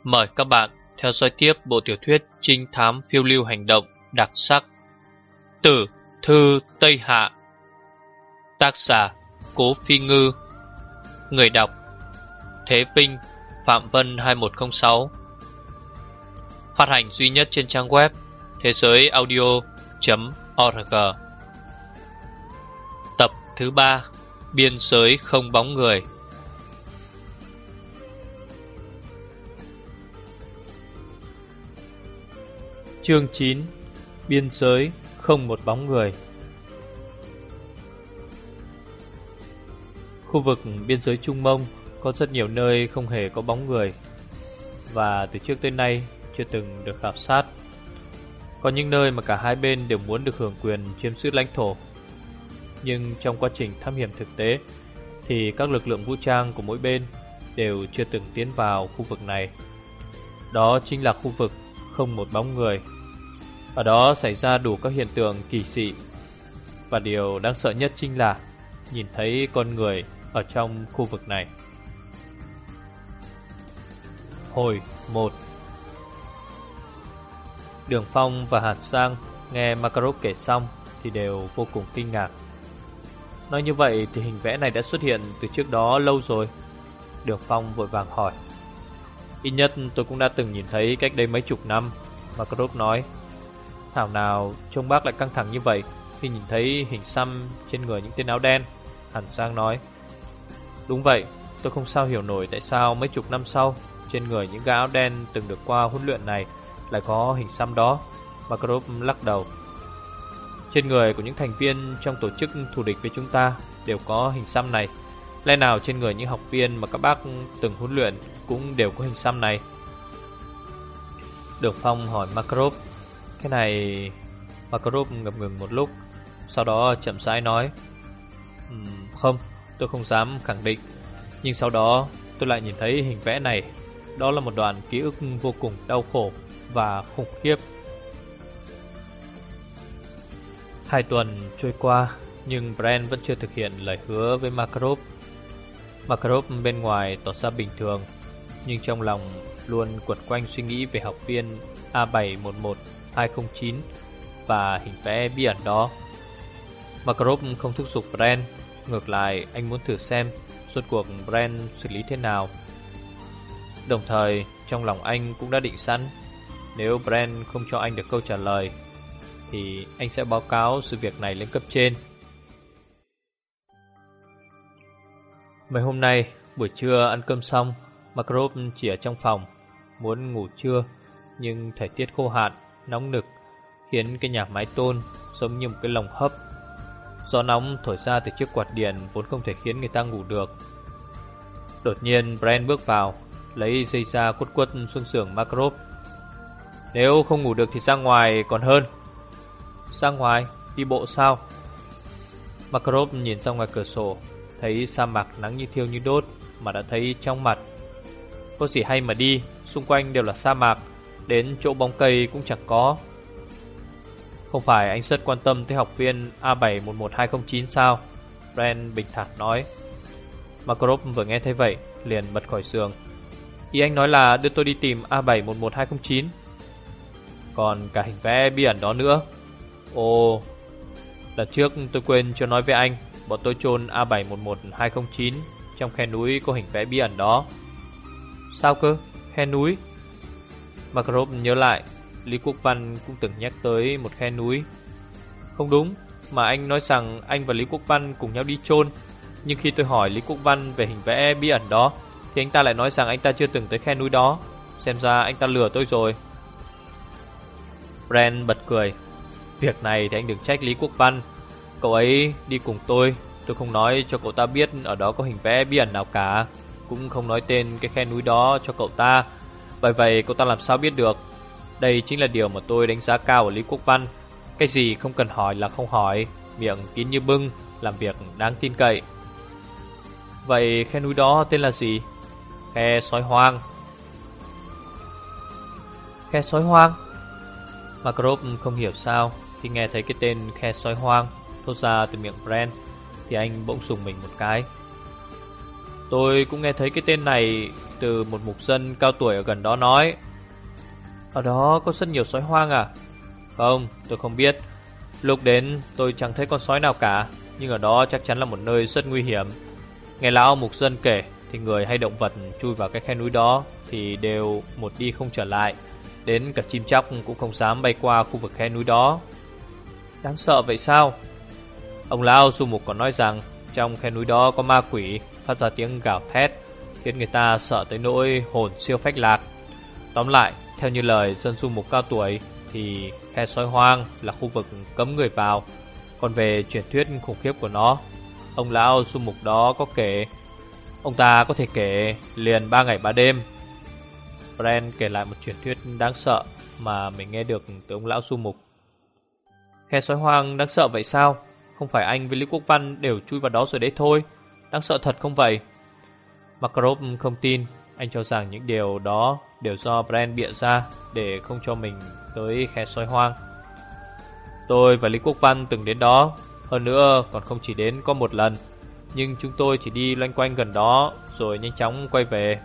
Mời các bạn theo dõi tiếp bộ tiểu thuyết trinh thám phiêu lưu hành động đặc sắc Tử Thư Tây Hạ. Tác giả Cố Phi Ngư. Người đọc Thế Vinh, Phạm Vân 2106. Phát hành duy nhất trên trang web thế giới audio.org. Tập thứ 3, Biên giới không bóng người. Chương 9, Biên giới không một bóng người. Khu vực biên giới Trung Mông có rất nhiều nơi không hề có bóng người, và từ trước tới nay chưa từng được khảo sát. Có những nơi mà cả hai bên đều muốn được hưởng quyền chiếm giữ lãnh thổ, nhưng trong quá trình thám hiểm thực tế thì các lực lượng vũ trang của mỗi bên đều chưa từng tiến vào khu vực này. Đó chính là khu vực không một bóng người. Ở đó xảy ra đủ các hiện tượng kỳ dị, và điều đáng sợ nhất chính là nhìn thấy con người ở trong khu vực này. Hồi 1. Đường Phong và Hàn Giang nghe Makarov kể xong thì đều vô cùng kinh ngạc. Nói như vậy thì hình vẽ này đã xuất hiện từ trước đó lâu rồi. Đường Phong vội vàng hỏi. Ít nhất tôi cũng đã từng nhìn thấy cách đây mấy chục năm, Makarov nói. Thảo nào trông bác lại căng thẳng như vậy khi nhìn thấy hình xăm trên người những tên áo đen, Hàn Giang nói. Đúng vậy, tôi không sao hiểu nổi tại sao mấy chục năm sau trên người những gã áo đen từng được qua huấn luyện này lại có hình xăm đó, Makarov lắc đầu. Trên người của những thành viên trong tổ chức thù địch với chúng ta đều có hình xăm này. Lẽ nào trên người những học viên mà các bác từng huấn luyện cũng đều có hình xăm này? Đường Phong hỏi Makarov. Cái này... Makarov ngập ngừng một lúc, sau đó chậm rãi nói. Không, tôi không dám khẳng định. Nhưng sau đó tôi lại nhìn thấy hình vẽ này. Đó là một đoạn ký ức vô cùng đau khổ và khủng khiếp. 2 tuần trôi qua, nhưng Brand vẫn chưa thực hiện lời hứa với Makarov. Makarov bên ngoài tỏ ra bình thường, nhưng trong lòng luôn quẩn quanh suy nghĩ về học viên A711209 và hình vẽ bí ẩn đó. Makarov không thúc giục Brand, ngược lại anh muốn thử xem rốt cuộc Brand xử lý thế nào. Đồng thời trong lòng anh cũng đã định sẵn, nếu Brand không cho anh được câu trả lời thì anh sẽ báo cáo sự việc này lên cấp trên. Mấy hôm nay buổi trưa ăn cơm xong, Makarov chỉ ở trong phòng, muốn ngủ trưa, nhưng thời tiết khô hạn, nóng nực khiến cái nhà mái tôn giống như một cái lồng hấp. Gió nóng thổi ra từ chiếc quạt điện vốn không thể khiến người ta ngủ được. Đột nhiên Brand bước vào, lấy dây da quất quất xuống giường Makarov. Nếu không ngủ được thì ra ngoài còn hơn. Ra ngoài? Đi bộ sao? Makarov nhìn ra ngoài cửa sổ, thấy sa mạc nắng như thiêu như đốt mà đã thấy trong mặt. Có gì hay mà đi, xung quanh đều là sa mạc, đến chỗ bóng cây cũng chẳng có. Không phải anh rất quan tâm tới học viên A711209 sao? Brand bình thản nói. Makarov vừa nghe thấy vậy liền bật khỏi giường. Ý anh nói là đưa tôi đi tìm A711209? Còn cả hình vẽ bí ẩn đó nữa. Ồ, lần trước tôi quên chưa nói với anh, bọn tôi chôn A711209 trong khe núi có hình vẽ bí ẩn đó. Sao cơ? Khe núi? Makarov nhớ lại, Lý Quốc Văn cũng từng nhắc tới một khe núi. Không đúng, mà anh nói rằng anh và Lý Quốc Văn cùng nhau đi chôn. Nhưng khi tôi hỏi Lý Quốc Văn về hình vẽ bí ẩn đó thì anh ta lại nói rằng anh ta chưa từng tới khe núi đó. Xem ra anh ta lừa tôi rồi. Brand bật cười. Việc này thì anh đừng trách Lý Quốc Văn. Cậu ấy đi cùng tôi không nói cho cậu ta biết ở đó có hình vẽ bí ẩn nào cả, cũng không nói tên cái khe núi đó cho cậu ta. Bởi vậy cậu ta làm sao biết được? Đây chính là điều mà tôi đánh giá cao ở Lý Quốc Văn. Cái gì không cần hỏi là không hỏi, miệng kín như bưng, làm việc đáng tin cậy. Vậy khe núi đó tên là gì? Khe Sói Hoang. Khe Sói Hoang? Makarov không hiểu sao khi nghe thấy cái tên Khe Sói Hoang thốt ra từ miệng Brand thì anh bỗng sùng mình một cái. Tôi cũng nghe thấy cái tên này từ một mục dân cao tuổi ở gần đó nói. Ở đó có rất nhiều sói hoang à? Không, tôi không biết. Lúc đến tôi chẳng thấy con sói nào cả, nhưng ở đó chắc chắn là một nơi rất nguy hiểm. Nghe lão mục dân kể thì người hay động vật chui vào cái khe núi đó thì đều một đi không trở lại. Đến cả chim chóc cũng không dám bay qua khu vực khe núi đó. Đáng sợ vậy sao? Ông lão du mục còn nói rằng trong khe núi đó có ma quỷ phát ra tiếng gào thét, khiến người ta sợ tới nỗi hồn siêu phách lạc. Tóm lại, theo như lời dân du mục cao tuổi thì khe sói hoang là khu vực cấm người vào. Còn về truyền thuyết khủng khiếp của nó, ông lão du mục đó có kể. Ông ta có thể kể liền 3 ngày 3 đêm. Brand kể lại một truyền thuyết đáng sợ mà mình nghe được từ ông lão du mục. Khe sói hoang đáng sợ vậy sao? Không phải anh với Lý Quốc Văn đều chui vào đó rồi đấy thôi. Đáng sợ thật không vậy? Makarov không tin. Anh cho rằng những điều đó đều do Brand bịa ra để không cho mình tới khe sói hoang. Tôi và Lý Quốc Văn từng đến đó. Hơn nữa còn không chỉ đến có một lần, nhưng chúng tôi chỉ đi loanh quanh gần đó rồi nhanh chóng quay về.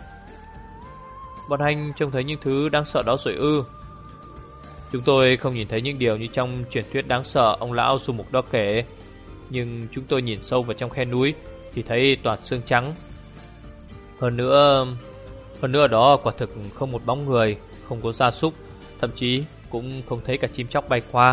Bọn anh trông thấy những thứ đáng sợ đó rồi ư? Chúng tôi không nhìn thấy những điều như trong truyền thuyết đáng sợ ông lão du mục đó kể, nhưng chúng tôi nhìn sâu vào trong khe núi thì thấy toàn xương trắng. Hơn nữa ở đó quả thực không một bóng người, không có gia súc, thậm chí cũng không thấy cả chim chóc bay qua.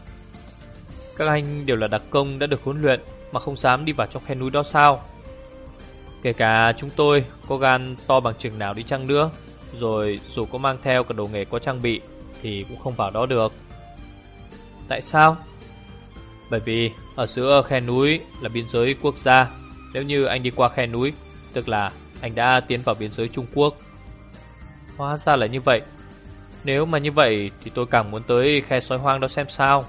Các anh đều là đặc công đã được huấn luyện mà không dám đi vào trong khe núi đó sao? Kể cả chúng tôi có gan to bằng chừng nào đi chăng nữa, rồi dù có mang theo cả đồ nghề có trang bị thì cũng không vào đó được. Tại sao? Bởi vì ở giữa khe núi là biên giới quốc gia. Nếu như anh đi qua khe núi, tức là anh đã tiến vào biên giới Trung Quốc. Hóa ra là như vậy. Nếu mà như vậy thì tôi càng muốn tới khe sói hoang đó xem sao.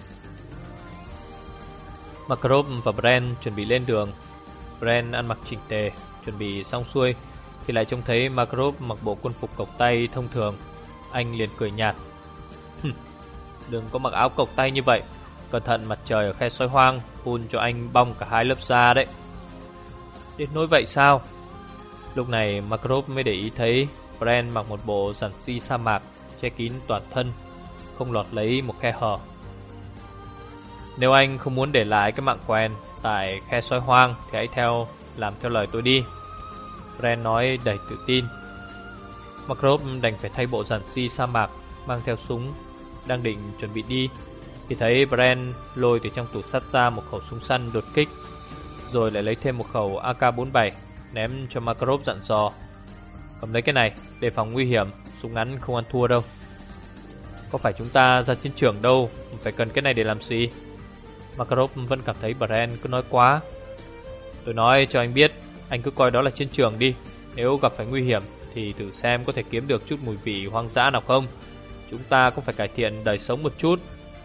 Makarov và Brand chuẩn bị lên đường. Brand ăn mặc chỉnh tề, chuẩn bị xong xuôi thì lại trông thấy Makarov mặc bộ quân phục cộc tay thông thường. Anh liền cười nhạt. Đừng có mặc áo cộc tay như vậy, cẩn thận mặt trời ở khe sói hoang phun cho anh bong cả 2 lớp da đấy. Đến nỗi vậy sao? Lúc này Makarov mới để ý thấy Brand mặc một bộ giản di sa mạc che kín toàn thân, không lọt lấy một khe hở. Nếu anh không muốn để lại cái mạng quèn tại khe sói hoang thì hãy làm theo lời tôi đi, Brand nói đầy tự tin. Makarov đành phải thay bộ giản di sa mạc, mang theo súng, đang định chuẩn bị đi thì thấy Brand lôi từ trong tủ sắt ra một khẩu súng săn đột kích, rồi lại lấy thêm một khẩu AK-47 ném cho Makarov, dặn dò: cầm lấy cái này, đề phòng nguy hiểm, súng ngắn không ăn thua đâu. Có phải chúng ta ra chiến trường đâu, phải cần cái này để làm gì? Makarov vẫn cảm thấy Brand cứ nói quá. Tôi nói cho anh biết, anh cứ coi đó là chiến trường đi. Nếu gặp phải nguy hiểm thì thử xem có thể kiếm được chút mùi vị hoang dã nào không. Chúng ta cũng phải cải thiện đời sống một chút.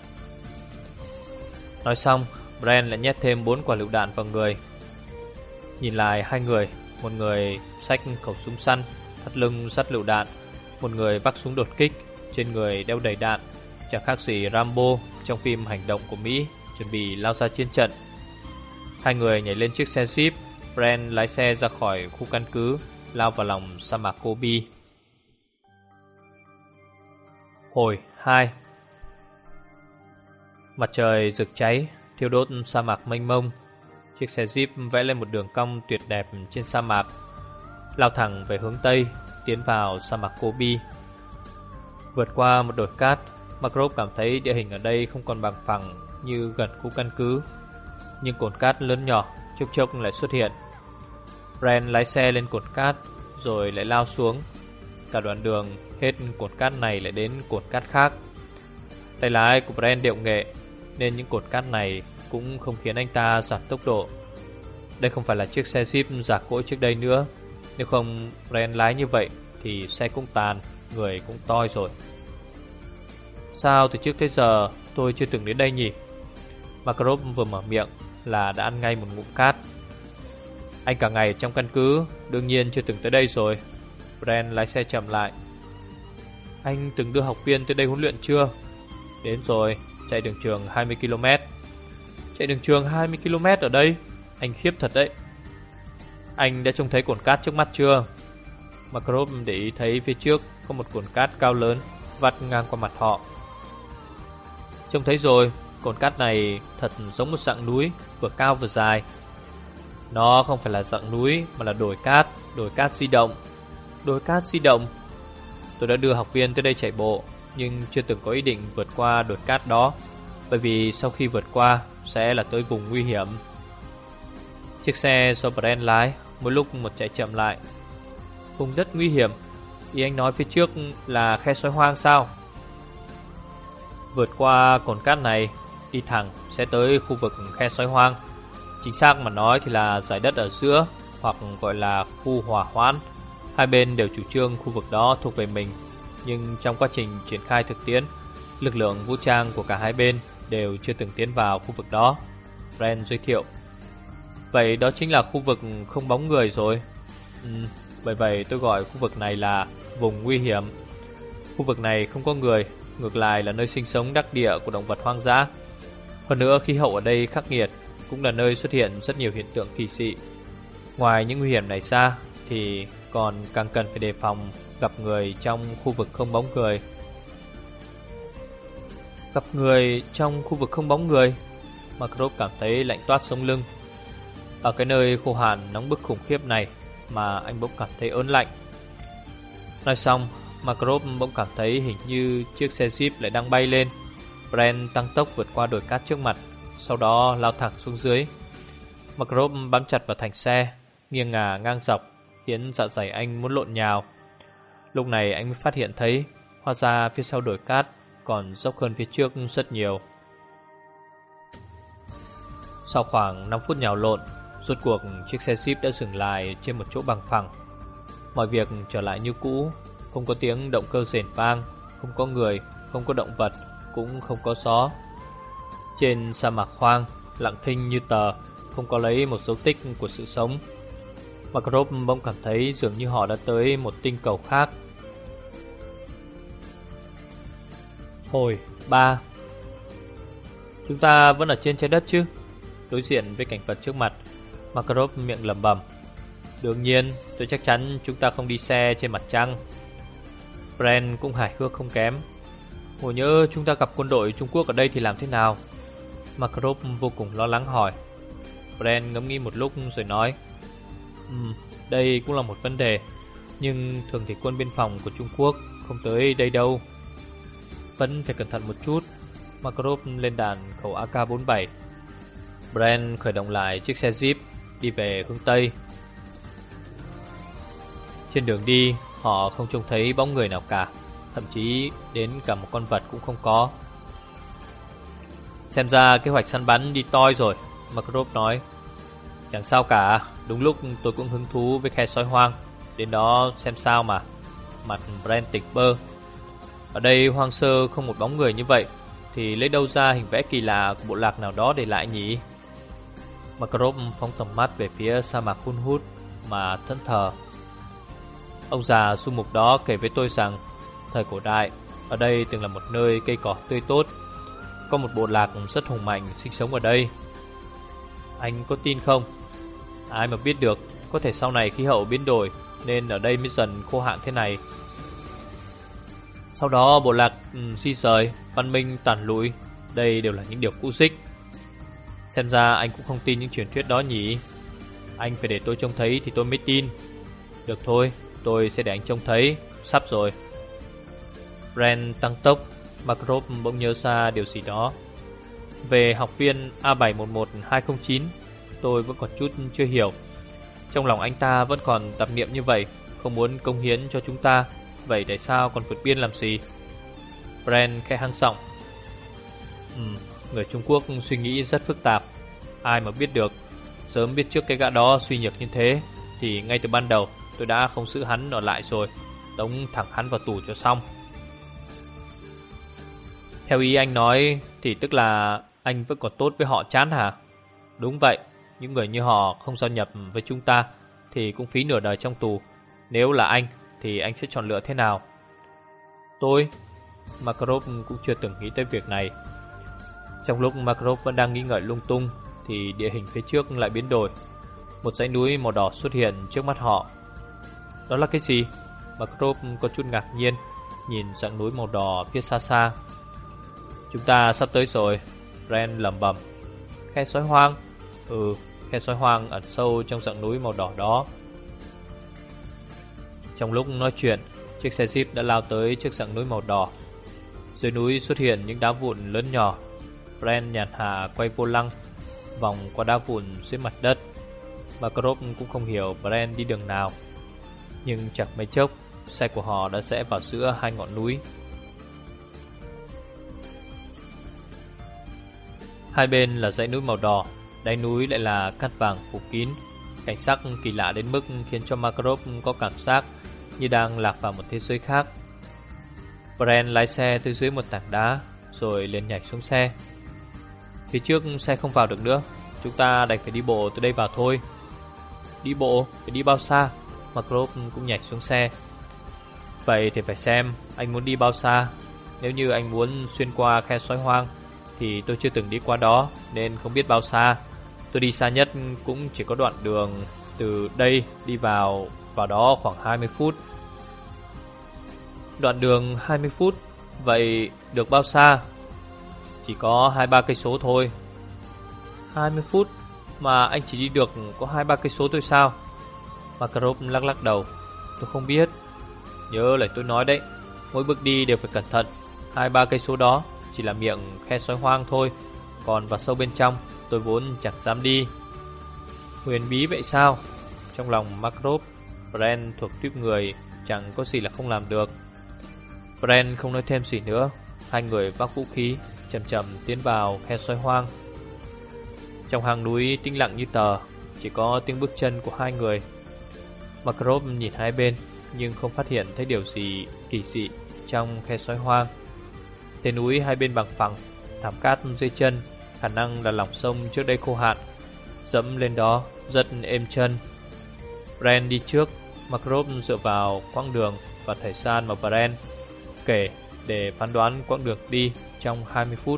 Nói xong, Brand lại nhét thêm 4 quả lựu đạn vào người. Nhìn lại hai người, một người xách khẩu súng săn, thắt lưng sắt lựu đạn, một người vác súng đột kích, trên người đeo đầy đạn, chẳng khác gì Rambo trong phim hành động của Mỹ, chuẩn bị lao ra chiến trận. Hai người nhảy lên chiếc xe Jeep. Brand lái xe ra khỏi khu căn cứ, lao vào lòng sa mạc Gobi. Hồi 2. Mặt trời rực cháy, thiêu đốt sa mạc mênh mông. Chiếc xe Jeep vẽ lên một đường cong tuyệt đẹp trên sa mạc, lao thẳng về hướng Tây, tiến vào sa mạc Gobi. Vượt qua một đồi cát, Makarov cảm thấy địa hình ở đây không còn bằng phẳng như gần khu căn cứ, nhưng cồn cát lớn nhỏ chốc chốc lại xuất hiện. Brand lái xe lên cồn cát rồi lại lao xuống. Cả đoạn đường hết cồn cát này lại đến cồn cát khác. Tay lái của Brand điệu nghệ nên những cồn cát này cũng không khiến anh ta giảm tốc độ. Đây không phải là chiếc xe Jeep giả cỗi trước đây nữa. Nếu không Brand lái như vậy thì xe cũng tàn, người cũng toi rồi. Sao từ trước tới giờ tôi chưa từng đến đây nhỉ? Makarov vừa mở miệng là đã ăn ngay một ngụm cát. Anh cả ngày trong căn cứ, đương nhiên chưa từng tới đây rồi. Brand lái xe chậm lại. Anh từng đưa học viên tới đây huấn luyện chưa? Đến rồi, chạy đường trường 20 km. Chạy đường trường 20 km ở đây? Anh khiếp thật đấy. Anh đã trông thấy cồn cát trước mắt chưa? Makarov để ý thấy phía trước có một cồn cát cao lớn vắt ngang qua mặt họ. Trông thấy rồi, cồn cát này thật giống một dạng núi, vừa cao vừa dài. Nó không phải là dạng núi mà là đồi cát di động. Đồi cát di động. Tôi đã đưa học viên tới đây chạy bộ, nhưng chưa từng có ý định vượt qua đồi cát đó, bởi vì sau khi vượt qua sẽ là tới vùng nguy hiểm. Chiếc xe do Brent lái mỗi lúc một chạy chậm lại. Vùng đất nguy hiểm? Ý anh nói phía trước là khe sói hoang sao? Vượt qua cồn cát này, đi thẳng sẽ tới khu vực khe sói hoang. Chính xác mà nói thì là dải đất ở giữa, hoặc gọi là khu hỏa hoãn. Hai bên đều chủ trương khu vực đó thuộc về mình, nhưng trong quá trình triển khai thực tiễn, lực lượng vũ trang của cả hai bên đều chưa từng tiến vào khu vực đó. Brent giới thiệu. Vậy đó chính là khu vực không bóng người rồi. Bởi vậy tôi gọi khu vực này là vùng nguy hiểm. Khu vực này không có người, ngược lại là nơi sinh sống đắc địa của động vật hoang dã. Hơn nữa khí hậu ở đây khắc nghiệt, cũng là nơi xuất hiện rất nhiều hiện tượng kỳ dị. Ngoài những nguy hiểm này ra thì còn càng cần phải đề phòng gặp người trong khu vực không bóng người. Gặp người trong khu vực không bóng người? Makarov cảm thấy lạnh toát sống lưng. Ở cái nơi khô hạn nóng bức khủng khiếp này mà anh bỗng cảm thấy ớn lạnh. Nói xong, Makarov bỗng cảm thấy hình như chiếc xe Jeep lại đang bay lên. Brent tăng tốc vượt qua đồi cát trước mặt, sau đó lao thẳng xuống dưới. Makarov bám chặt vào thành xe, nghiêng ngả ngang dọc, khiến dạ dày anh muốn lộn nhào. Lúc này anh mới phát hiện thấy, hóa ra phía sau đồi cát còn dốc hơn phía trước rất nhiều. Sau khoảng 5 phút nhào lộn, rốt cuộc chiếc xe Jeep đã dừng lại trên một chỗ bằng phẳng. Mọi việc trở lại như cũ, không có tiếng động cơ rền vang, không có người, không có động vật, cũng không có gió. Trên sa mạc hoang, lặng thinh như tờ, không có lấy một dấu tích của sự sống. Makarov bỗng cảm thấy dường như họ đã tới một tinh cầu khác. Hồi 3. Chúng ta vẫn ở trên trái đất chứ? Đối diện với cảnh vật trước mặt, Makarov miệng lẩm bẩm. Đương nhiên, tôi chắc chắn chúng ta không đi xe trên mặt trăng. Brent cũng hài hước không kém. Ngồi nhớ chúng ta gặp quân đội Trung Quốc ở đây thì làm thế nào? Makarov vô cùng lo lắng hỏi. Brent ngẫm nghĩ một lúc rồi nói. Đây cũng là một vấn đề, nhưng thường thì quân biên phòng của Trung Quốc không tới đây đâu. Vẫn phải cẩn thận một chút. Makarov lên đàn khẩu AK-47. Brent khởi động lại chiếc xe Jeep, đi về hướng Tây. Trên đường đi, họ không trông thấy bóng người nào cả, thậm chí đến cả một con vật cũng không có. Xem ra kế hoạch săn bắn đi toi rồi, Makarov nói. Chẳng sao cả, đúng lúc tôi cũng hứng thú với khe sói hoang, đến đó xem sao mà. Mặt Brent tỉnh bơ. Ở đây hoang sơ không một bóng người như vậy, thì lấy đâu ra hình vẽ kỳ lạ của bộ lạc nào đó để lại nhỉ? Makarov phóng tầm mắt về phía sa mạc hun hút mà thẫn thờ. Ông già du mục đó kể với tôi rằng thời cổ đại, ở đây từng là một nơi cây cỏ tươi tốt. Có một bộ lạc rất hùng mạnh sinh sống ở đây. Anh có tin không? Ai mà biết được, có thể sau này khí hậu biến đổi nên ở đây mới dần khô hạn thế này. Sau đó bộ lạc di rời, văn minh tàn lụi. Đây đều là những điều cũ xích. Xem ra anh cũng không tin những truyền thuyết đó nhỉ? Anh phải để tôi trông thấy thì tôi mới tin. Được thôi, tôi sẽ để anh trông thấy. Sắp rồi. Brent tăng tốc. Makarov bỗng nhớ ra điều gì đó. Về học viên A711209, tôi vẫn còn chút chưa hiểu. Trong lòng anh ta vẫn còn tạp niệm như vậy, không muốn cống hiến cho chúng ta. Vậy tại sao còn vượt biên làm gì? Brent khẽ hăng giọng. Người Trung Quốc suy nghĩ rất phức tạp. Ai mà biết được. Sớm biết trước cái gã đó suy nhược như thế thì ngay từ ban đầu tôi đã không giữ hắn ở lại rồi, tống thẳng hắn vào tù cho xong. Theo ý anh nói thì tức là anh vẫn còn tốt với họ chán hả? Đúng vậy, những người như họ không giao nhập với chúng ta thì cũng phí nửa đời trong tù. Nếu là anh thì anh sẽ chọn lựa thế nào? Tôi? Makarov cũng chưa từng nghĩ tới việc này. Trong lúc Makarov vẫn đang nghĩ ngợi lung tung thì địa hình phía trước lại biến đổi. Một dãy núi màu đỏ xuất hiện trước mắt họ. Đó là cái gì? Makrov có chút ngạc nhiên nhìn dãy núi màu đỏ phía xa xa. Chúng ta sắp tới rồi, Brand lẩm bẩm. Khe sói hoang? Khe sói hoang ẩn sâu trong dãy núi màu đỏ đó. Trong lúc nói chuyện, chiếc xe Jeep đã lao tới trước dãy núi màu đỏ. Dưới núi xuất hiện những đá vụn lớn nhỏ. Brand nhàn hạ quay vô lăng vòng qua đá vụn dưới mặt đất. Makarov cũng không hiểu Brand đi đường nào, nhưng chẳng mấy chốc xe của họ đã rẽ vào giữa hai ngọn núi. Hai bên là dãy núi màu đỏ, đáy núi lại là cát vàng phủ kín. Cảnh sắc kỳ lạ đến mức khiến cho Makarov có cảm giác như đang lạc vào một thế giới khác. Brand lái xe từ dưới một tảng đá rồi liền nhảy xuống xe. Phía trước xe không vào được nữa, chúng ta đành phải đi bộ từ đây vào thôi. Đi bộ? Phải đi bao xa? Makarov cũng nhảy xuống xe. Vậy thì phải xem anh muốn đi bao xa. Nếu như anh muốn xuyên qua khe sói hoang thì tôi chưa từng đi qua đó nên không biết bao xa. Tôi đi xa nhất cũng chỉ có đoạn đường từ đây đi vào đó khoảng 20 phút. Đoạn đường 20 phút? Vậy được bao xa? Chỉ có 2-3 cây số thôi. 20 phút mà anh chỉ đi được có 2-3 cây số thôi sao? Makarov lắc đầu. Tôi không biết. Nhớ lời tôi nói đấy, mỗi bước đi đều phải cẩn thận. 2-3 cây số đó chỉ là miệng khe sói hoang thôi, còn vào sâu bên trong tôi vốn chẳng dám đi. Huyền bí vậy sao? Trong lòng Makarov, Brand thuộc tuýp người chẳng có gì là không làm được. Brand không nói thêm gì nữa. Hai người vác vũ khí chậm chậm tiến vào khe sói hoang. Trong hang núi tĩnh lặng như tờ, chỉ có tiếng bước chân của hai người. Makarov nhìn hai bên nhưng không phát hiện thấy điều gì kỳ dị trong khe sói hoang. Thế núi hai bên bằng phẳng, thảm cát dưới chân, khả năng là lòng sông trước đây khô hạn, dẫm lên đó rất êm chân. Brand đi trước, Makarov dựa vào quãng đường và thời gian mà Brand kể để phán đoán quãng đường đi trong 20 phút.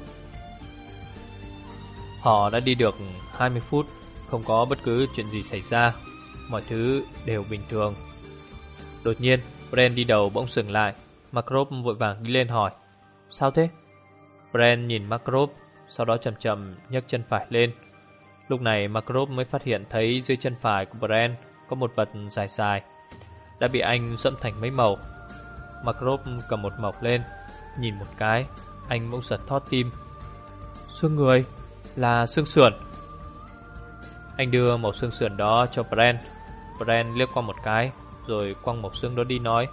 Họ đã đi được 20 phút, không có bất cứ chuyện gì xảy ra, mọi thứ đều bình thường. Đột nhiên, Brand đi đầu bỗng dừng lại. Makarov vội vàng đi lên hỏi: Sao thế? Brand nhìn Makarov, sau đó chậm chậm nhấc chân phải lên. Lúc này Makarov mới phát hiện thấy dưới chân phải của Brand có một vật dài dài, đã bị anh dẫm thành mấy mẩu. Makarov cầm một mẩu lên, nhìn một cái, anh bỗng giật thót tim. Xương người, là xương sườn. Anh đưa mẩu xương sườn đó cho Brand. Brand liếc qua một cái rồi quăng mẩu xương đó đi, nói: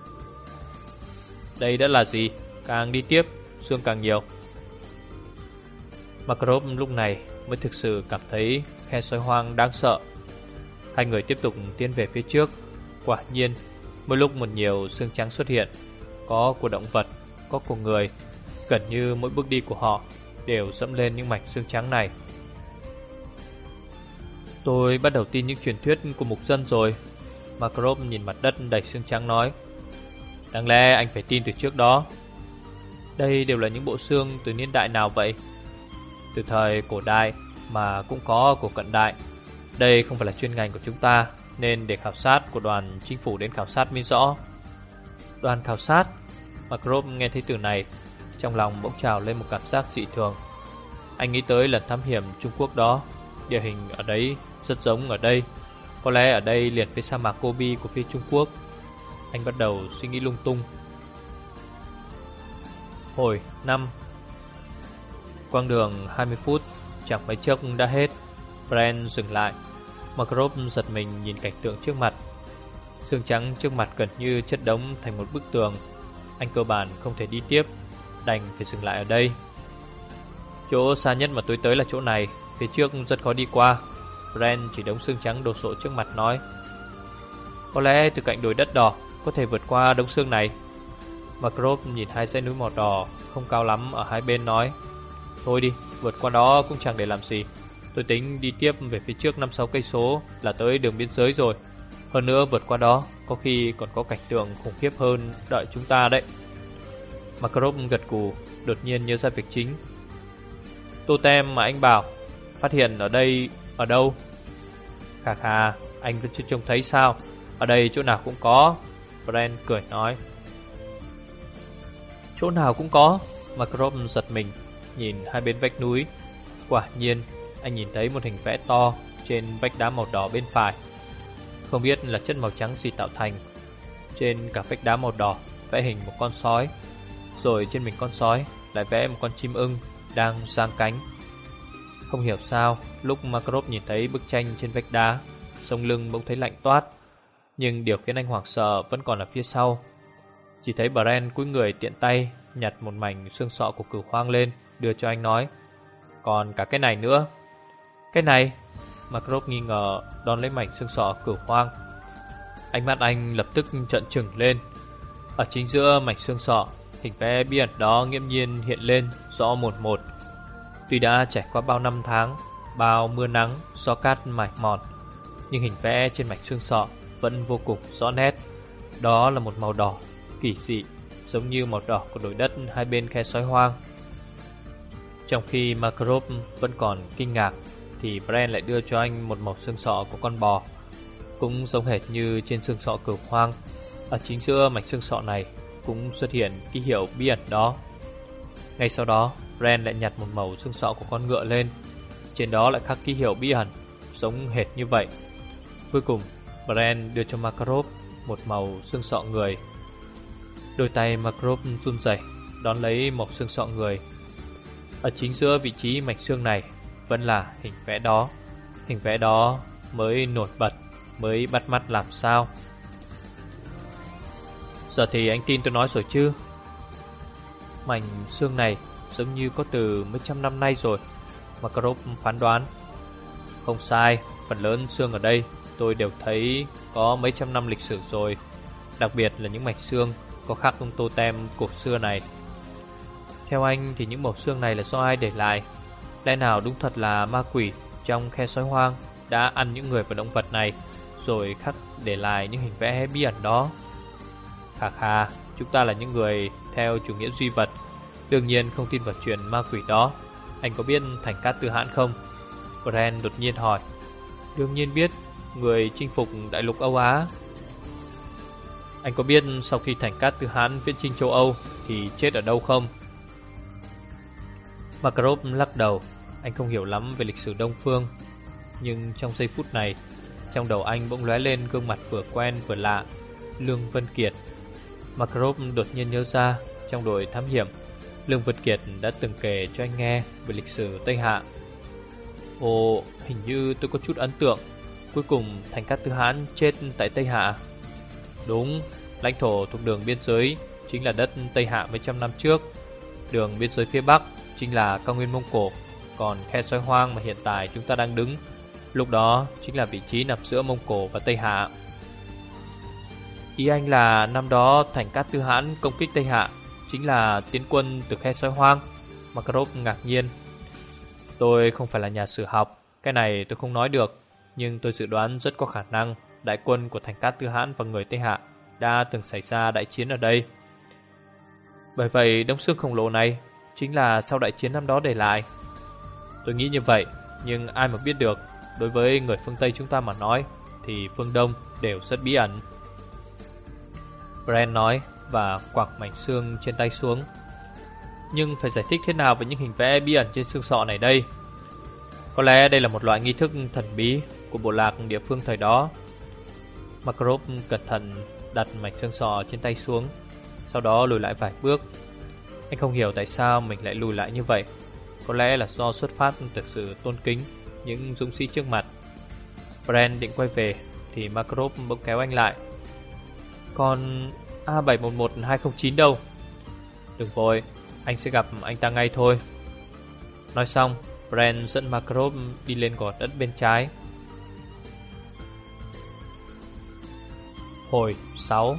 Đây đã là gì? Càng đi tiếp, xương càng nhiều. Makarov lúc này mới thực sự cảm thấy khe sói hoang đáng sợ. Hai người tiếp tục tiến về phía trước. Quả nhiên, mỗi lúc một nhiều xương trắng xuất hiện, có của động vật, có của người. Gần như mỗi bước đi của họ đều dẫm lên những mảnh xương trắng này. Tôi bắt đầu tin những truyền thuyết của mục dân rồi. Makarov nhìn mặt đất đầy xương trắng nói: Đáng lẽ anh phải tin từ trước đó. Đây đều là những bộ xương từ niên đại nào vậy? Từ thời cổ đại mà cũng có của cận đại. Đây không phải là chuyên ngành của chúng ta, nên để khảo sát của đoàn chính phủ đến khảo sát mới rõ. Đoàn khảo sát? Makarov nghe thấy từ này, trong lòng bỗng trào lên một cảm giác dị thường. Anh nghĩ tới lần thám hiểm Trung Quốc đó. Địa hình ở đấy rất giống ở đây. Có lẽ ở đây liền với sa mạc Gobi của phía Trung Quốc. Anh bắt đầu suy nghĩ lung tung. Hồi năm. Quãng đường 20 phút chẳng mấy chốc đã hết. Brand dừng lại. Makarov giật mình nhìn cảnh tượng trước mặt. Xương trắng trước mặt gần như chất đống thành một bức tường. Anh cơ bản không thể đi tiếp, đành phải dừng lại ở đây. Chỗ xa nhất mà tôi tới là chỗ này, phía trước rất khó đi qua. Brand chỉ đống xương trắng đồ sộ trước mặt nói: Có lẽ từ cạnh đồi đất đỏ có thể vượt qua đống xương này. Makarov nhìn hai dãy núi màu đỏ không cao lắm ở hai bên, nói: Thôi đi, vượt qua đó cũng chẳng để làm gì. Tôi tính đi tiếp về phía trước 5-6 cây số là tới đường biên giới rồi. Hơn nữa vượt qua đó có khi còn có cảnh tượng khủng khiếp hơn đợi chúng ta đấy. Makarov gật gù, đột nhiên nhớ ra việc chính. Totem mà anh bảo phát hiện ở đây ở đâu? Khà khà, anh vẫn chưa trông thấy sao? Ở đây chỗ nào cũng có. Brand cười nói. Chỗ nào cũng có. Makarov giật mình, nhìn hai bên vách núi. Quả nhiên, anh nhìn thấy một hình vẽ to trên vách đá màu đỏ bên phải. Không biết là chất màu trắng gì tạo thành. Trên cả vách đá màu đỏ vẽ hình một con sói, rồi trên mình con sói lại vẽ một con chim ưng đang giang cánh. Không hiểu sao, lúc Makarov nhìn thấy bức tranh trên vách đá, sống lưng bỗng thấy lạnh toát. Nhưng điều khiến anh hoảng sợ vẫn còn ở phía sau. Chỉ thấy Brand cúi người tiện tay nhặt một mảnh xương sọ của cừu hoang lên, đưa cho anh nói. Còn cả cái này nữa. Cái này? Makarov nghi ngờ đón lấy mảnh xương sọ cừu hoang. Ánh mắt anh lập tức trợn trừng lên. Ở chính giữa mảnh xương sọ, hình vẽ bí ẩn đó nghiễm nhiên hiện lên rõ một một. Tuy đã trải qua bao năm tháng, bao mưa nắng, gió cát mài mòn, nhưng hình vẽ trên mảnh xương sọ vẫn vô cùng rõ nét. Đó là một màu đỏ kỳ dị, giống như màu đỏ của đồi đất hai bên khe sói hoang. Trong khi Makarov vẫn còn kinh ngạc, thì Brand lại đưa cho anh một màu xương sọ của con bò, cũng giống hệt như trên xương sọ cừu hoang. Ở chính giữa mảnh xương sọ này cũng xuất hiện ký hiệu bí ẩn đó. Ngay sau đó, Brand lại nhặt một màu xương sọ của con ngựa lên, trên đó lại khắc ký hiệu bí ẩn giống hệt như vậy. Cuối cùng, Brand đưa cho Makarov một màu xương sọ người. Đôi tay Makarov run rẩy đón lấy một xương sọ người. Ở chính giữa vị trí mảnh xương này vẫn là hình vẽ đó. Hình vẽ đó mới nổi bật, mới bắt mắt làm sao. Giờ thì anh tin tôi nói rồi chứ? Mảnh xương này giống như có từ mấy trăm năm nay rồi, Makarov phán đoán. Không sai, phần lớn xương ở đây tôi đều thấy có mấy trăm năm lịch sử rồi. Đặc biệt là những mảnh xương có khắc totem cổ xưa này. Theo anh thì những mẩu xương này là do ai để lại? Lẽ nào đúng thật là ma quỷ trong khe sói hoang đã ăn những người và động vật này, rồi khắc để lại những hình vẽ bí ẩn đó? Khà khà, chúng ta là những người theo chủ nghĩa duy vật, đương nhiên không tin vào chuyện ma quỷ đó. Anh có biết Thành Cát Tư Hãn không? Brand đột nhiên hỏi. Đương nhiên biết, người chinh phục đại lục Âu Á. Anh có biết sau khi Thành Cát Tư Hãn viễn chinh châu Âu thì chết ở đâu không? Makarov lắc đầu. Anh không hiểu lắm về lịch sử Đông Phương, nhưng trong giây phút này, trong đầu anh bỗng lóe lên gương mặt vừa quen vừa lạ, Lương Vân Kiệt. Makarov đột nhiên nhớ ra, trong đội thám hiểm, Lương Vân Kiệt đã từng kể cho anh nghe về lịch sử Tây Hạ. Ồ, hình như tôi có chút ấn tượng. Cuối cùng Thành Cát Tư Hãn chết tại Tây Hạ. Đúng, lãnh thổ thuộc đường biên giới chính là đất Tây Hạ mấy trăm năm trước. Đường biên giới phía Bắc chính là cao nguyên Mông Cổ. Còn khe sói hoang mà hiện tại chúng ta đang đứng, lúc đó chính là vị trí nằm giữa Mông Cổ và Tây Hạ. Ý anh là năm đó Thành Cát Tư Hãn công kích Tây Hạ chính là tiến quân từ khe sói hoang? Makarov ngạc nhiên. Tôi không phải là nhà sử học, cái này tôi không nói được, nhưng tôi dự đoán rất có khả năng đại quân của Thành Cát Tư Hãn và người Tây Hạ đã từng xảy ra đại chiến ở đây. Bởi vậy đống xương khổng lồ này chính là sau đại chiến năm đó để lại. Tôi nghĩ như vậy, nhưng ai mà biết được. Đối với người phương Tây chúng ta mà nói thì phương Đông đều rất bí ẩn. Brand nói và quẳng mảnh xương trên tay xuống. Nhưng phải giải thích thế nào về những hình vẽ bí ẩn trên xương sọ này đây? Có lẽ đây là một loại nghi thức thần bí của bộ lạc địa phương thời đó. Makarov cẩn thận đặt mảnh xương sọ trên tay xuống, sau đó lùi lại vài bước. Anh không hiểu tại sao mình lại lùi lại như vậy. Có lẽ là do xuất phát từ sự tôn kính những dũng sĩ trước mặt. Brand định quay về thì Makarov bỗng kéo anh lại. Còn A711209 đâu? Đừng vội, anh sẽ gặp anh ta ngay thôi. Nói xong, Brand dẫn Makarov đi lên gò đất bên trái. Hồi 6.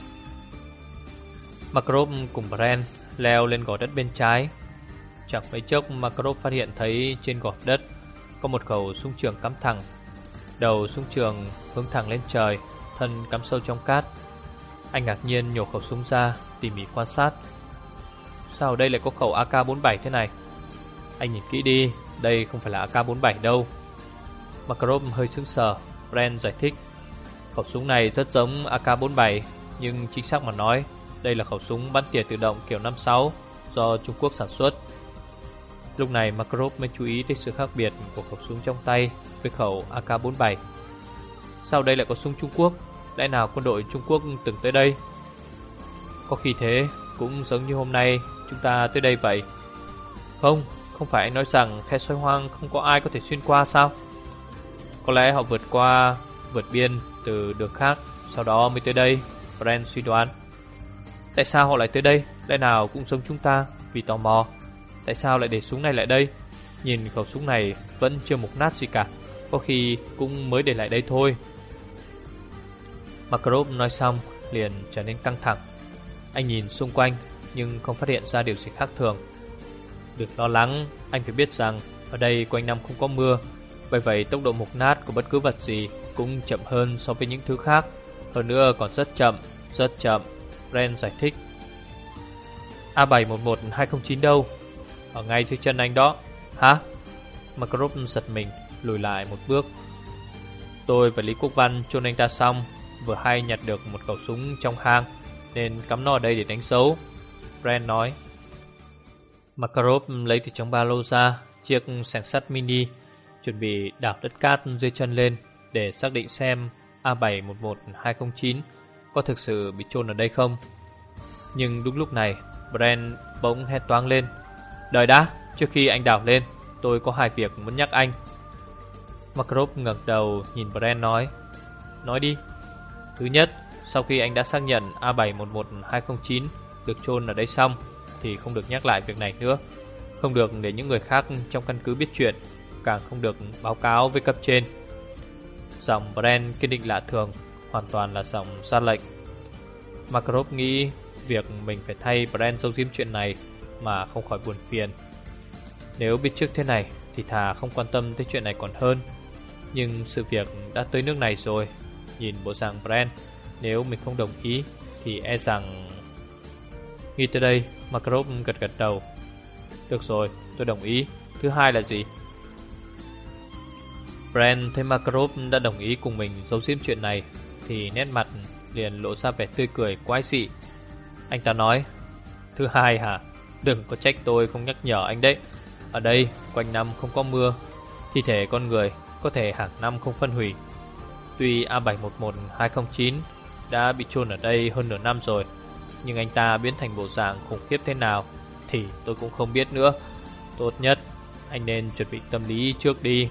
Makarov cùng Brand leo lên gò đất bên trái. Chẳng mấy chốc Makarov phát hiện thấy trên gò đất có một khẩu súng trường cắm thẳng. Đầu súng trường hướng thẳng lên trời, thân cắm sâu trong cát. Anh ngạc nhiên nhổ khẩu súng ra, tỉ mỉ quan sát. Sao ở đây lại có khẩu AK-47 thế này? Anh nhìn kỹ đi, đây không phải là AK-47 đâu. Makarov hơi sững sờ, Brand giải thích. Khẩu súng này rất giống AK-47, nhưng chính xác mà nói, đây là khẩu súng bắn tỉa tự động kiểu 56 do Trung Quốc sản xuất. Lúc này Makarov mới chú ý tới sự khác biệt của khẩu súng trong tay với khẩu AK-47. Sao đây lại có súng Trung Quốc? Lẽ nào quân đội Trung Quốc từng tới đây? Có khi thế, cũng giống như hôm nay chúng ta tới đây vậy. Không phải anh nói rằng khe sói hoang không có ai có thể xuyên qua sao? Có lẽ họ vượt biên từ đường khác, sau đó mới tới đây, Brand suy đoán. Tại sao họ lại tới đây? Lẽ nào cũng giống chúng ta, vì tò mò. Tại sao lại để súng này lại đây? Nhìn khẩu súng này vẫn chưa mục nát gì cả, có khi cũng mới để lại đây thôi. Makarov nói xong liền trở nên căng thẳng. Anh nhìn xung quanh nhưng không phát hiện ra điều gì khác thường. Đừng lo lắng, anh phải biết rằng ở đây quanh năm không có mưa, bởi vậy tốc độ mục nát của bất cứ vật gì cũng chậm hơn so với những thứ khác. Hơn nữa còn rất chậm, Ren giải thích. A711209 đâu? Ở ngay dưới chân anh đó. Hả? Makarov giật mình, lùi lại một bước. Tôi và Lý Quốc Văn chôn anh ta xong, vừa hay nhặt được một khẩu súng trong hang, nên cắm nó ở đây để đánh dấu, Ren nói. Makarov lấy từ trong ba lô ra chiếc xẻng sắt mini, chuẩn bị đào đất cát dưới chân lên để xác định xem A711209 có thực sự bị chôn ở đây không. Nhưng đúng lúc này, Brand bỗng hét toáng lên. Đợi đã, trước khi anh đào lên, tôi có hai việc muốn nhắc anh. Makarov ngẩng đầu nhìn Brand nói. Nói đi. Thứ nhất, sau khi anh đã xác nhận A711209 được chôn ở đây xong, thì không được nhắc lại việc này nữa. Không được để những người khác trong căn cứ biết chuyện, càng không được báo cáo với cấp trên. Giọng Brand kiên định lạ thường, hoàn toàn là giọng ra lệnh. Makarov nghĩ việc mình phải thay Brand giấu giếm chuyện này mà không khỏi buồn phiền. Nếu biết trước thế này thì thà không quan tâm tới chuyện này còn hơn. Nhưng sự việc đã tới nước này rồi. Nhìn bộ dạng Brand, nếu mình không đồng ý thì e rằng... Nghĩ tới đây, Makarov gật đầu. Được rồi, tôi đồng ý. Thứ hai là gì? Brand thấy Makarov đã đồng ý cùng mình giấu giếm chuyện này thì nét mặt liền lộ ra vẻ tươi cười quái dị. Anh ta nói, thứ hai hả? Đừng có trách tôi không nhắc nhở anh đấy. Ở đây quanh năm không có mưa, thi thể con người có thể hàng năm không phân hủy. Tuy A711209 đã bị chôn ở đây hơn nửa năm rồi, nhưng anh ta biến thành bộ dạng khủng khiếp thế nào thì tôi cũng không biết nữa. Tốt nhất anh nên chuẩn bị tâm lý trước đi.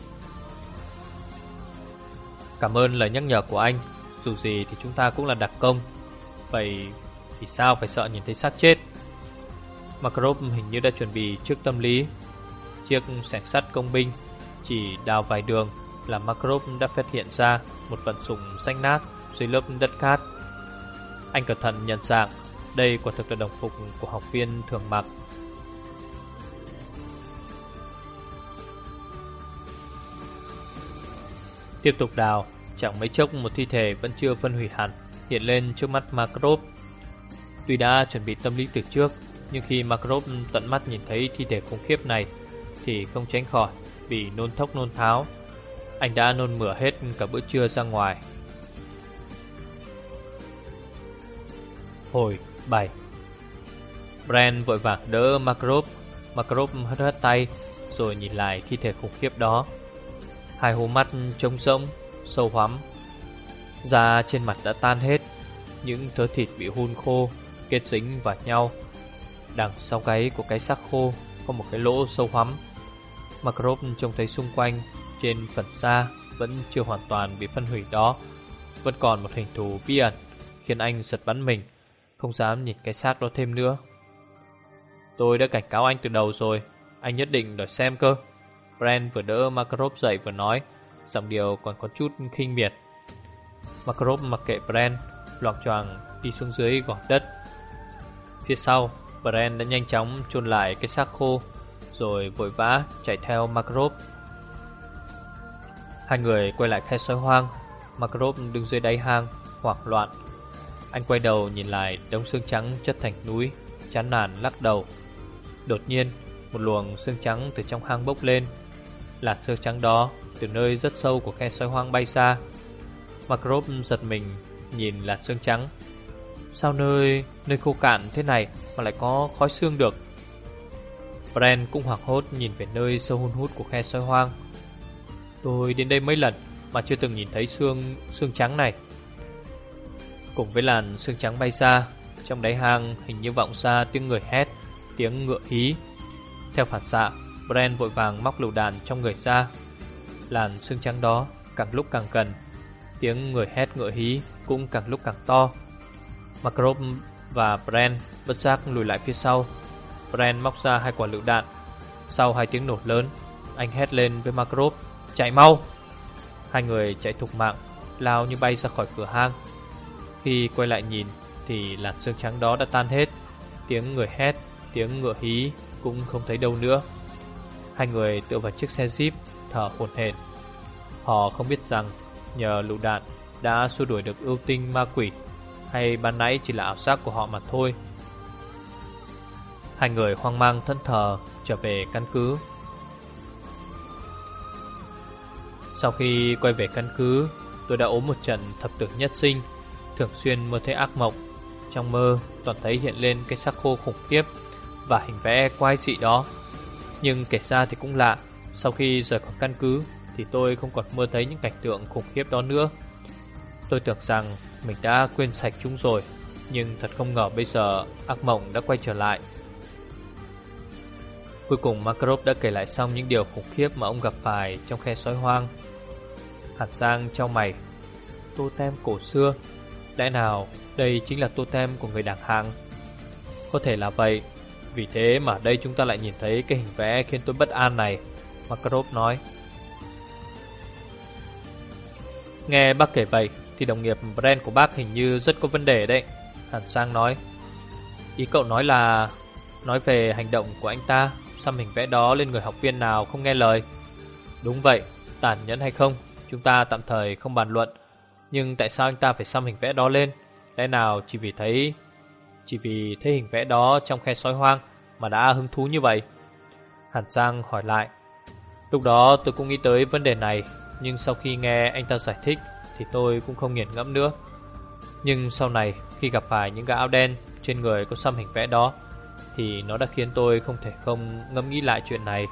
Cảm ơn lời nhắc nhở của anh. Dù gì thì chúng ta cũng là đặc công, vậy thì sao phải sợ nhìn thấy xác chết? Makarov hình như đã chuẩn bị trước tâm lý. Chiếc xẻng sắt công binh chỉ đào vài đường là Makarov đã phát hiện ra một vận súng xanh nát dưới lớp đất cát. Anh cẩn thận nhận dạng, đây quả thực là đồng phục của học viên thường mặc. Tiếp tục đào, chẳng mấy chốc một thi thể vẫn chưa phân hủy hẳn hiện lên trước mắt Makarov. Tuy đã chuẩn bị tâm lý từ trước, nhưng khi Makarov tận mắt nhìn thấy thi thể khủng khiếp này thì không tránh khỏi bị nôn thốc nôn tháo. Anh đã nôn mửa hết cả bữa trưa ra ngoài. Hồi 7. Brand vội vàng đỡ Makarov. Makarov hất hất tay rồi nhìn lại thi thể khủng khiếp đó. Hai hố mắt trống rỗng, sâu hoắm. Da trên mặt đã tan hết, những thớ thịt bị hun khô, kết dính vào nhau. Đằng sau gáy của cái xác khô có một cái lỗ sâu hoắm. Makarov trông thấy xung quanh trên phần da vẫn chưa hoàn toàn bị phân hủy đó vẫn còn một hình thù bí ẩn, khiến anh giật bắn mình, không dám nhìn cái xác đó thêm nữa. Tôi đã cảnh cáo anh từ đầu rồi, anh nhất định đòi xem cơ. Brand vừa đỡ Makarov dậy vừa nói, giọng điệu còn có chút khinh miệt. Makarov mặc kệ Brand, loạng choạng đi xuống dưới gò đất. Phía sau, Brand đã nhanh chóng chôn lại cái xác khô, rồi vội vã chạy theo Makarov. Hai người quay lại khe sói hoang. Makarov đứng dưới đáy hang, hoảng loạn. Anh quay đầu nhìn lại đống xương trắng chất thành núi, chán nản lắc đầu. Đột nhiên, một luồng xương trắng từ trong hang bốc lên. Làn xương trắng đó từ nơi rất sâu của khe sói hoang bay ra, Makrop giật mình nhìn làn sương trắng. Sao nơi khô cạn thế này mà lại có khói sương được? Brand cũng hoảng hốt nhìn về nơi sâu hun hút của khe sói hoang. Tôi đến đây mấy lần mà chưa từng nhìn thấy sương trắng này. Cùng với làn sương trắng bay ra, trong đáy hang hình như vọng ra tiếng người hét, tiếng ngựa hí. Theo phản xạ, Brand vội vàng móc lựu đạn trong người ra. Làn sương trắng đó càng lúc càng gần, tiếng người hét ngựa hí cũng càng lúc càng to. Makrop và Brand bất giác lùi lại phía sau. Brand móc ra 2 quả lựu đạn. Sau 2 tiếng nổ lớn, anh hét lên với Makrop: chạy mau! Hai người chạy thục mạng, lao như bay ra khỏi cửa hang. Khi quay lại nhìn thì làn sương trắng đó đã tan hết. Tiếng người hét, tiếng ngựa hí cũng không thấy đâu nữa. Hai người tựa vào chiếc xe Jeep, thở hổn hển. Họ không biết rằng nhờ lựu đạn đã xua đuổi được ưu tinh ma quỷ, hay ban nãy chỉ là ảo giác của họ mà thôi. Hai người hoang mang thẫn thờ trở về căn cứ. Sau khi quay về căn cứ, tôi đã ốm một trận thập tử nhất sinh, thường xuyên mơ thấy ác mộng. Trong mơ toàn thấy hiện lên cái xác khô khủng khiếp và hình vẽ quái dị đó. Nhưng kể ra thì cũng lạ, sau khi rời khỏi căn cứ thì tôi không còn mơ thấy những cảnh tượng khủng khiếp đó nữa. Tôi tưởng rằng mình đã quên sạch chúng rồi, nhưng thật không ngờ bây giờ ác mộng đã quay trở lại. Cuối cùng Makrop đã kể lại xong những điều khủng khiếp mà ông gặp phải trong khe sói hoang. Hàn Giang chau mày. Totem cổ xưa, lẽ nào đây chính là totem của người đảng hàng? Có thể là vậy, vì thế mà đây chúng ta lại nhìn thấy cái hình vẽ khiến tôi bất an này, Makrop nói. Nghe bác kể vậy thì đồng nghiệp Brand của bác hình như rất có vấn đề đấy, Hàn Giang nói. Ý cậu nói về hành động của anh ta xăm hình vẽ đó lên người học viên nào không nghe lời. Đúng vậy, tàn nhẫn hay không chúng ta tạm thời không bàn luận, nhưng tại sao anh ta phải xăm hình vẽ đó lên? Lẽ nào chỉ vì thấy hình vẽ đó trong khe sói hoang mà đã hứng thú như vậy? Hàn Giang hỏi lại. Lúc đó tôi cũng nghĩ tới vấn đề này, nhưng sau khi nghe anh ta giải thích thì tôi cũng không nghiền ngẫm nữa. Nhưng sau này khi gặp phải những gã áo đen trên người có xăm hình vẽ đó thì nó đã khiến tôi không thể không ngẫm nghĩ lại chuyện này.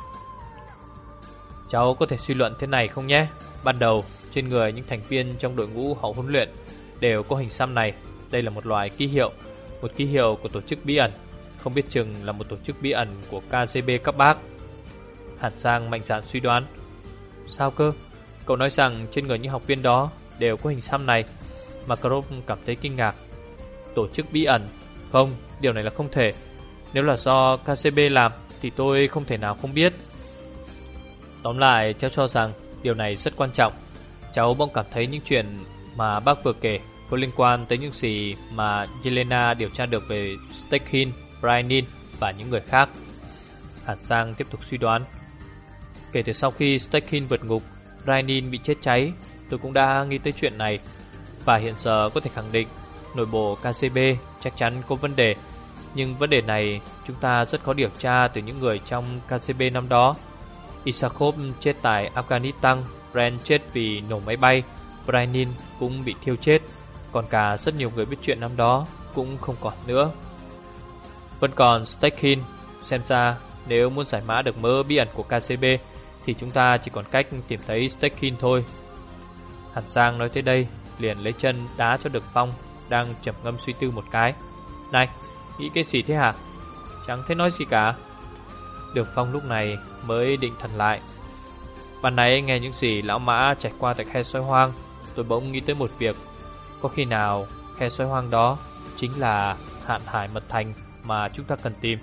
Cháu có thể suy luận thế này không nhé? Ban đầu trên người những thành viên trong đội ngũ hậu huấn luyện đều có hình xăm này. Đây là một loại ký hiệu, một ký hiệu của tổ chức bí ẩn, không biết chừng là một tổ chức bí ẩn của KGB các bác. Hàn Giang mạnh dạn suy đoán. Sao cơ? Cậu nói rằng trên người những học viên đó đều có hình xăm này. Makarov cảm thấy kinh ngạc. Tổ chức bí ẩn? Không, điều này là không thể. Nếu là do KGB làm thì tôi không thể nào không biết. Tóm lại, cháu cho rằng điều này rất quan trọng. Cháu bỗng cảm thấy những chuyện mà bác vừa kể có liên quan tới những gì mà Yelena điều tra được về Stekhin, Bryanin và những người khác. Hàn Giang tiếp tục suy đoán. Kể từ sau khi Stekhin vượt ngục, Bryanin bị chết cháy, tôi cũng đã nghĩ tới chuyện này. Và hiện giờ có thể khẳng định nội bộ KGB chắc chắn có vấn đề. Nhưng vấn đề này chúng ta rất khó điều tra từ những người trong KGB năm đó. Isakov chết tại Afghanistan, Brand chết vì nổ máy bay, Bryanin cũng bị thiêu chết. Còn cả rất nhiều người biết chuyện năm đó cũng không còn nữa. Vẫn còn Stekhin. Xem ra nếu muốn giải mã được mớ bí ẩn của KGB thì chúng ta chỉ còn cách tìm thấy Stekhin thôi. Hàn Giang nói tới đây liền lấy chân đá cho Được Phong đang trầm ngâm suy tư một cái. Này, nghĩ cái gì thế hả? Chẳng thấy nói gì cả. Được Phong lúc này mới định thần lại. Ban nãy nghe những gì lão Mã trải qua tại khe sói hoang, tôi bỗng nghĩ tới một việc. Có khi nào khe sói hoang đó chính là Hạn Hải Mật Thành mà chúng ta cần tìm?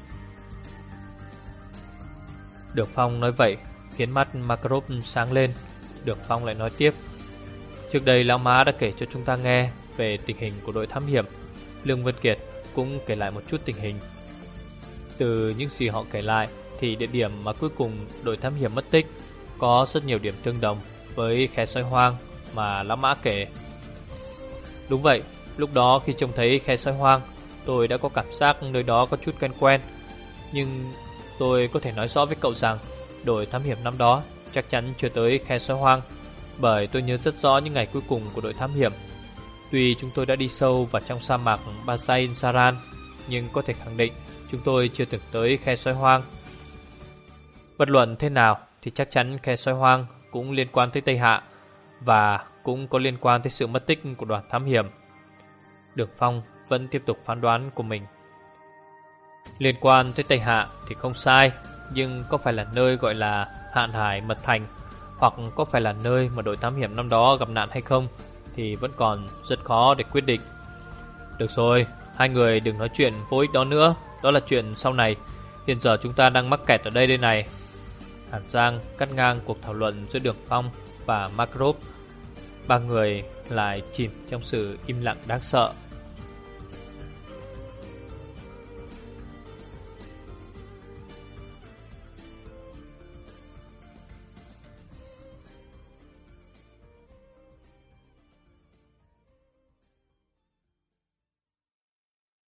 Được Phong nói vậy khiến mắt Makarov sáng lên. Được Phong lại nói tiếp. Trước đây lão Mã đã kể cho chúng ta nghe về tình hình của đội thám hiểm. Lương Vân Kiệt cũng kể lại một chút tình hình. Từ những gì họ kể lại thì địa điểm mà cuối cùng đội thám hiểm mất tích có rất nhiều điểm tương đồng với khe sói hoang mà lão Mã kể. Đúng vậy, lúc đó khi trông thấy khe sói hoang, tôi đã có cảm giác nơi đó có chút quen quen. Nhưng tôi có thể nói rõ với cậu rằng đội thám hiểm năm đó chắc chắn chưa tới khe sói hoang. bởi tôi nhớ rất rõ những ngày cuối cùng của đội thám hiểm. Tuy chúng tôi đã đi sâu vào trong sa mạc Basain Saran, nhưng có thể khẳng định chúng tôi chưa từng tới khe sói hoang. Bất luận thế nào thì chắc chắn khe sói hoang cũng liên quan tới Tây Hạ, và cũng có liên quan tới sự mất tích của đoàn thám hiểm. Đường Phong vẫn tiếp tục phán đoán của mình. Liên quan tới Tây Hạ thì không sai, nhưng có phải là nơi gọi là Hạn Hải Mật Thành, hoặc có phải là nơi mà đội thám hiểm năm đó gặp nạn hay không, thì vẫn còn rất khó để quyết định. Được rồi, hai người đừng nói chuyện vô ích đó nữa, đó là chuyện sau này. Hiện giờ chúng ta đang mắc kẹt ở đây này. Hàn Giang cắt ngang cuộc thảo luận giữa Đường Phong và Makrop. Ba người lại chìm trong sự im lặng đáng sợ.